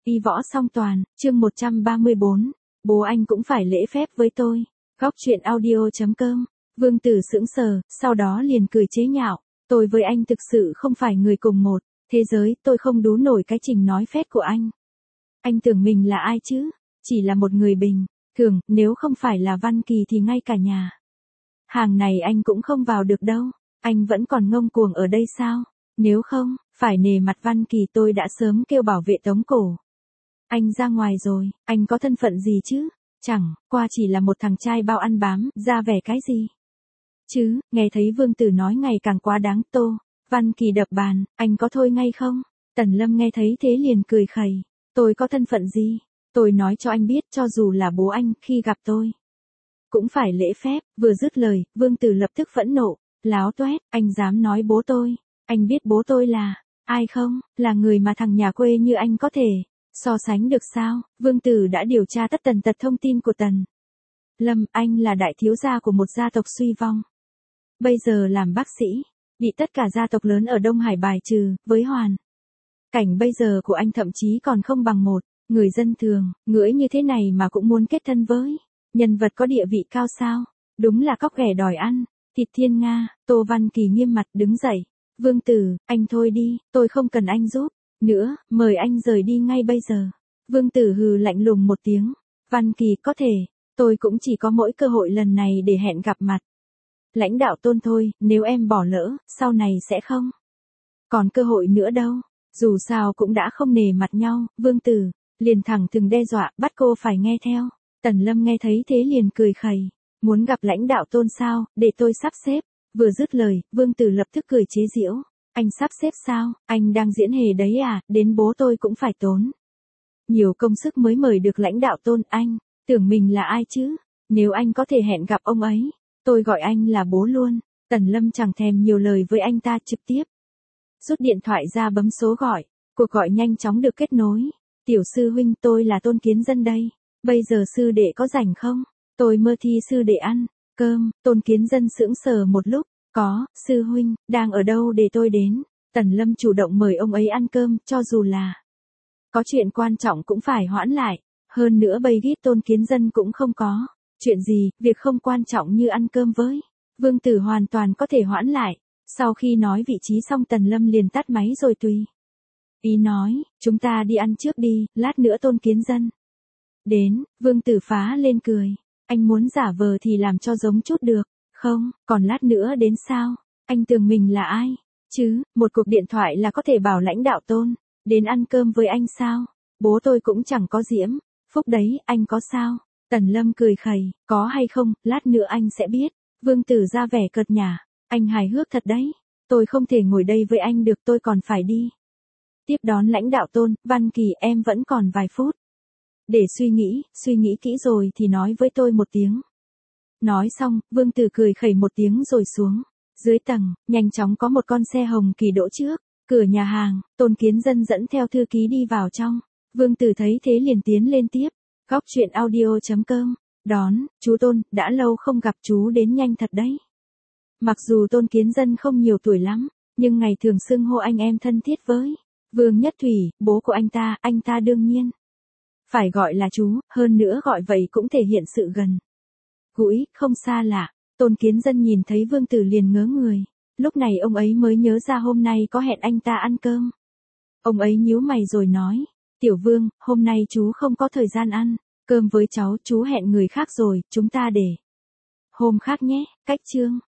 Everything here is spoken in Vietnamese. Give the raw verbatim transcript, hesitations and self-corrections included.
Y võ song toàn, chương một trăm ba mươi bốn. Bố anh cũng phải lễ phép với tôi. Góc truyện audio chấm com. Vương Tử sững sờ, sau đó liền cười chế nhạo. Tôi với anh thực sự không phải người cùng một thế giới, tôi không đú nổi cái trình nói phét của anh. Anh tưởng mình là ai chứ? Chỉ là một người bình thường, nếu không phải là Văn Kỳ thì ngay cả nhà hàng này anh cũng không vào được đâu. Anh vẫn còn ngông cuồng ở đây sao? Nếu không, phải nề mặt Văn Kỳ tôi đã sớm kêu bảo vệ tống cổ anh ra ngoài rồi. Anh có thân phận gì chứ? Chẳng qua chỉ là một thằng trai bao ăn bám, ra vẻ cái gì chứ? Nghe thấy Vương Tử nói ngày càng quá đáng, Tô Văn Kỳ đập bàn. Anh có thôi ngay không? Tần Lâm nghe thấy thế liền cười khẩy. Tôi có thân phận gì? Tôi nói cho anh biết, cho dù là bố anh, khi gặp tôi cũng phải lễ phép. Vừa dứt lời, Vương Tử lập tức phẫn nộ. Láo toét, anh dám nói bố tôi? Anh biết bố tôi là ai không? Là người mà thằng nhà quê như anh có thể so sánh được sao? Vương Tử đã điều tra tất tần tật thông tin của Tần Lâm. Anh là đại thiếu gia của một gia tộc suy vong, bây giờ làm bác sĩ, bị tất cả gia tộc lớn ở Đông Hải bài trừ. Với hoàn cảnh bây giờ của anh thậm chí còn không bằng một người dân thường. Ngưỡi như thế này mà cũng muốn kết thân với nhân vật có địa vị cao sao? Đúng là cóc ghẻ đòi ăn thịt thiên nga. Tô Văn Kỳ nghiêm mặt đứng dậy. Vương Tử, anh thôi đi, tôi không cần anh giúp nữa, mời anh rời đi ngay bây giờ. Vương Tử hừ lạnh lùng một tiếng. Văn Kỳ, có thể, tôi cũng chỉ có mỗi cơ hội lần này để hẹn gặp mặt lãnh đạo Tôn thôi, nếu em bỏ lỡ, sau này sẽ không còn cơ hội nữa đâu. Dù sao cũng đã không nề mặt nhau. Vương Tử liền thẳng thừng đe dọa, bắt cô phải nghe theo. Tần Lâm nghe thấy thế liền cười khẩy. Muốn gặp lãnh đạo Tôn sao? Để tôi sắp xếp. Vừa dứt lời, Vương Tử lập tức cười chế giễu. Anh sắp xếp sao? Anh đang diễn hề đấy à? Đến bố tôi cũng phải tốn nhiều công sức mới mời được lãnh đạo Tôn. Anh tưởng mình là ai chứ? Nếu anh có thể hẹn gặp ông ấy, tôi gọi anh là bố luôn. Tần Lâm chẳng thèm nhiều lời với anh ta, trực tiếp rút điện thoại ra bấm số gọi. Cuộc gọi nhanh chóng được kết nối. Tiểu sư huynh, tôi là Tôn Kiến Dân đây. Bây giờ sư đệ có rảnh không? Tôi mơ thi sư đệ ăn cơm. Tôn Kiến Dân sững sờ một lúc. Có, sư huynh, đang ở đâu để tôi đến? Tần Lâm chủ động mời ông ấy ăn cơm, cho dù là có chuyện quan trọng cũng phải hoãn lại. Hơn nữa bây gít Tôn Kiến Dân cũng không có chuyện gì, việc không quan trọng như ăn cơm với Vương Tử hoàn toàn có thể hoãn lại. Sau khi nói vị trí xong, Tần Lâm liền tắt máy rồi tùy ý nói, chúng ta đi ăn trước đi, lát nữa Tôn Kiến Dân đến. Vương Tử phá lên cười. Anh muốn giả vờ thì làm cho giống chút được không? Còn lát nữa đến sao? Anh tưởng mình là ai chứ? Một cuộc điện thoại là có thể bảo lãnh đạo Tôn đến ăn cơm với anh sao? Bố tôi cũng chẳng có diễm phúc đấy, anh có sao? Tần Lâm cười khẩy. Có hay không, lát nữa anh sẽ biết. Vương Tử ra vẻ cợt nhả. Anh hài hước thật đấy. Tôi không thể ngồi đây với anh được, tôi còn phải đi tiếp đón lãnh đạo Tôn. Văn Kỳ, em vẫn còn vài phút để suy nghĩ, suy nghĩ kỹ rồi thì nói với tôi một tiếng. Nói xong, Vương Tử cười khẩy một tiếng rồi xuống dưới tầng. Nhanh chóng có một con xe hồng kỳ đỗ trước cửa nhà hàng. Tôn Kiến Dân dẫn theo thư ký đi vào trong. Vương Tử thấy thế liền tiến lên tiếp. Góc truyện audio chấm com. Đón, chú Tôn, đã lâu không gặp, chú đến nhanh thật đấy. Mặc dù Tôn Kiến Dân không nhiều tuổi lắm, nhưng ngày thường xưng hô anh em thân thiết với Vương Nhất Thủy, bố của anh ta. Anh ta đương nhiên phải gọi là chú, hơn nữa gọi vậy cũng thể hiện sự gần gũi, không xa lạ. Tôn Kiến Dân nhìn thấy Vương Tử liền ngớ người. Lúc này ông ấy mới nhớ ra hôm nay có hẹn anh ta ăn cơm. Ông ấy nhíu mày rồi nói, Tiểu Vương, hôm nay chú không có thời gian ăn cơm với cháu, chú hẹn người khác rồi, chúng ta để hôm khác nhé. Cách chương